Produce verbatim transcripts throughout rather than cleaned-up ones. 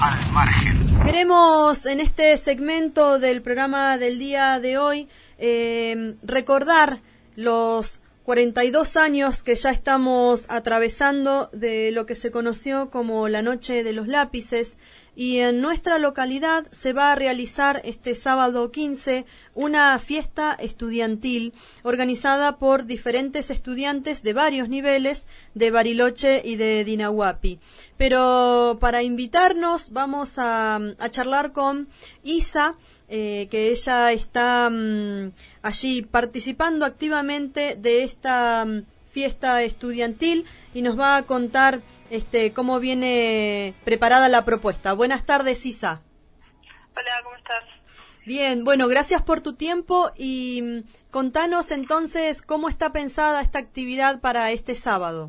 Al margen. Queremos en este segmento del programa del día de hoy eh, recordar los cuarenta y dos años que ya estamos atravesando de lo que se conoció como la Noche de los Lápices, y en nuestra localidad se va a realizar este sábado quince una fiesta estudiantil organizada por diferentes estudiantes de varios niveles de Bariloche y de Dinahuapi. Pero para invitarnos vamos a, a charlar con Isa, eh, que ella está um, allí participando activamente de esta um, fiesta estudiantil y nos va a contar este cómo viene preparada la propuesta. Buenas tardes, Isa. Hola, ¿cómo estás? Bien, bueno, gracias por tu tiempo y um, contanos entonces cómo está pensada esta actividad para este sábado.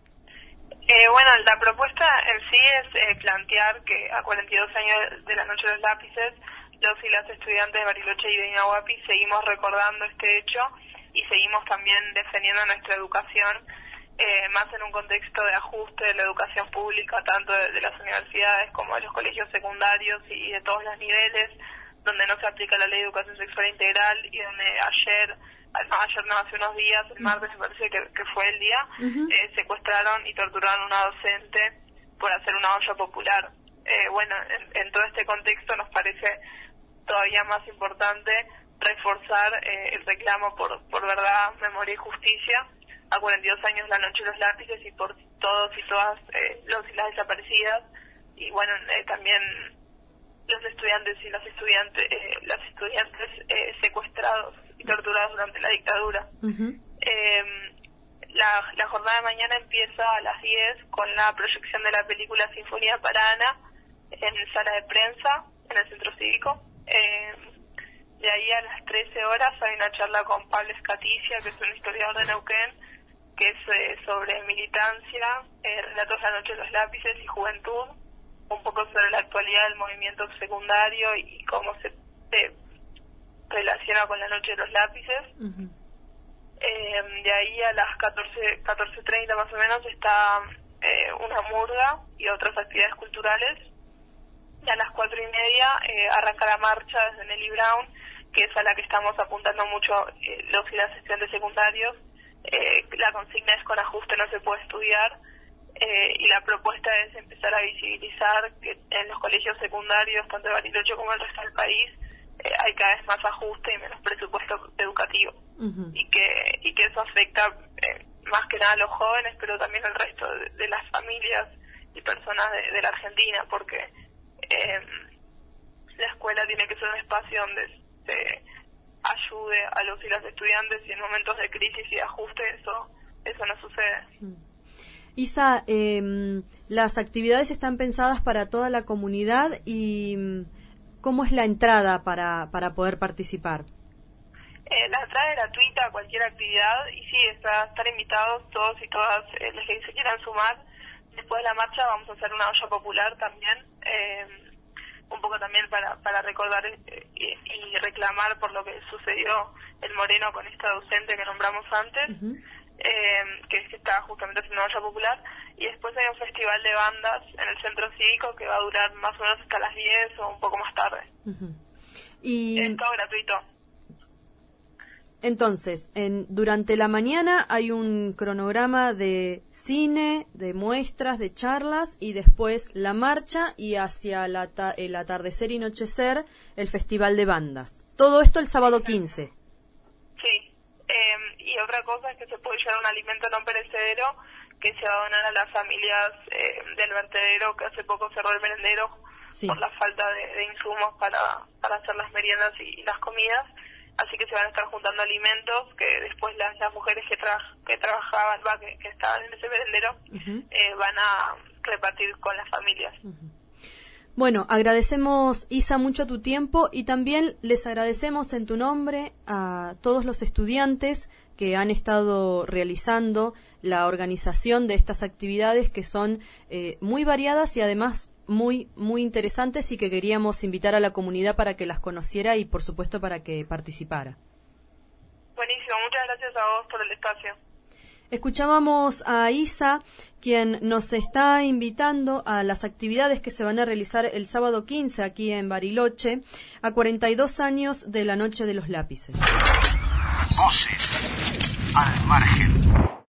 Eh, bueno, la propuesta en sí es eh, plantear que a cuarenta y dos años de la Noche de los Lápices, los y las estudiantes de Bariloche y de Dinahuapi seguimos recordando este hecho y seguimos también defendiendo nuestra educación, eh, más en un contexto de ajuste de la educación pública, tanto de, de las universidades como de los colegios secundarios y de todos los niveles, donde no se aplica la ley de educación sexual integral y donde ayer... No, ayer no, hace unos días, el martes me parece que, que fue el día, uh-huh. eh, secuestraron y torturaron a una docente por hacer una olla popular. Eh, bueno, en, en todo este contexto nos parece todavía más importante reforzar eh, el reclamo por, por verdad, memoria y justicia a cuarenta y dos años la Noche de los Lápices y por todos y todas eh, los y las desaparecidas, y bueno, eh, también los estudiantes y las estudiantes, eh, las estudiantes eh, secuestrados y torturados durante la dictadura. Uh-huh. Eh, la, la jornada de mañana empieza a las diez con la proyección de la película Sinfonía para Ana en sala de prensa en el Centro Cívico. Eh, de ahí a las trece horas hay una charla con Pablo Escaticia, que es un historiador de Neuquén, que es eh, sobre militancia, eh, relatos de la Noche de los Lápices y juventud, un poco sobre la actualidad del movimiento secundario y cómo se eh, relaciona con la Noche de los Lápices. Uh-huh. Eh, de ahí a las catorce, catorce treinta más o menos está eh, una murga y otras actividades culturales. Y a las cuatro y media eh, arranca la marcha desde Nelly Brown, que es a la que estamos apuntando mucho eh, los y las estudiantes secundarios. Eh, la consigna es: con ajuste no se puede estudiar. Eh, y la propuesta es empezar a visibilizar que en los colegios secundarios, tanto de Bariloche como el resto del país, eh, hay cada vez más ajuste y menos presupuesto educativo. Uh-huh. y que y que eso afecta eh, más que nada a los jóvenes, pero también al resto de, de las familias y personas de, de la Argentina, porque eh, la escuela tiene que ser un espacio donde se ayude a los y las estudiantes, y en momentos de crisis y de ajuste eso eso no sucede. Uh-huh. Isa, eh, las actividades están pensadas para toda la comunidad y ¿cómo es la entrada para, para poder participar? Eh, la entrada es gratuita a cualquier actividad y sí, está, están invitados todos y todas eh, los que se quieran sumar. Después de la marcha vamos a hacer una olla popular también, eh, un poco también para, para recordar eh, y, y reclamar por lo que sucedió en Moreno con esta docente que nombramos antes. Uh-huh. Eh, que, que está justamente haciendo una olla popular, y después hay un festival de bandas en el Centro Cívico que va a durar más o menos hasta las diez o un poco más tarde. Uh-huh. Y es todo gratuito. Entonces, en, durante la mañana hay un cronograma de cine, de muestras, de charlas, y después la marcha, y hacia la ta- el atardecer y anochecer el festival de bandas. Todo esto el sábado quince. Sí. Eh, y otra cosa es que se puede llevar un alimento no perecedero que se va a donar a las familias eh, del vertedero, que hace poco cerró el merendero, sí, por la falta de, de insumos para, para hacer las meriendas y, y las comidas. Así que se van a estar juntando alimentos que después las, las mujeres que, tra- que trabajaban, va, que, que estaban en ese merendero, uh-huh, eh, van a repartir con las familias. Uh-huh. Bueno, agradecemos, Isa, mucho tu tiempo, y también les agradecemos en tu nombre a todos los estudiantes que han estado realizando la organización de estas actividades, que son eh, muy variadas y además muy muy interesantes, y que queríamos invitar a la comunidad para que las conociera y por supuesto para que participara. Buenísimo, muchas gracias a vos por el espacio. Escuchábamos a Isa, quien nos está invitando a las actividades que se van a realizar el sábado quince aquí en Bariloche, a cuarenta y dos años de la Noche de los Lápices. Voces al margen.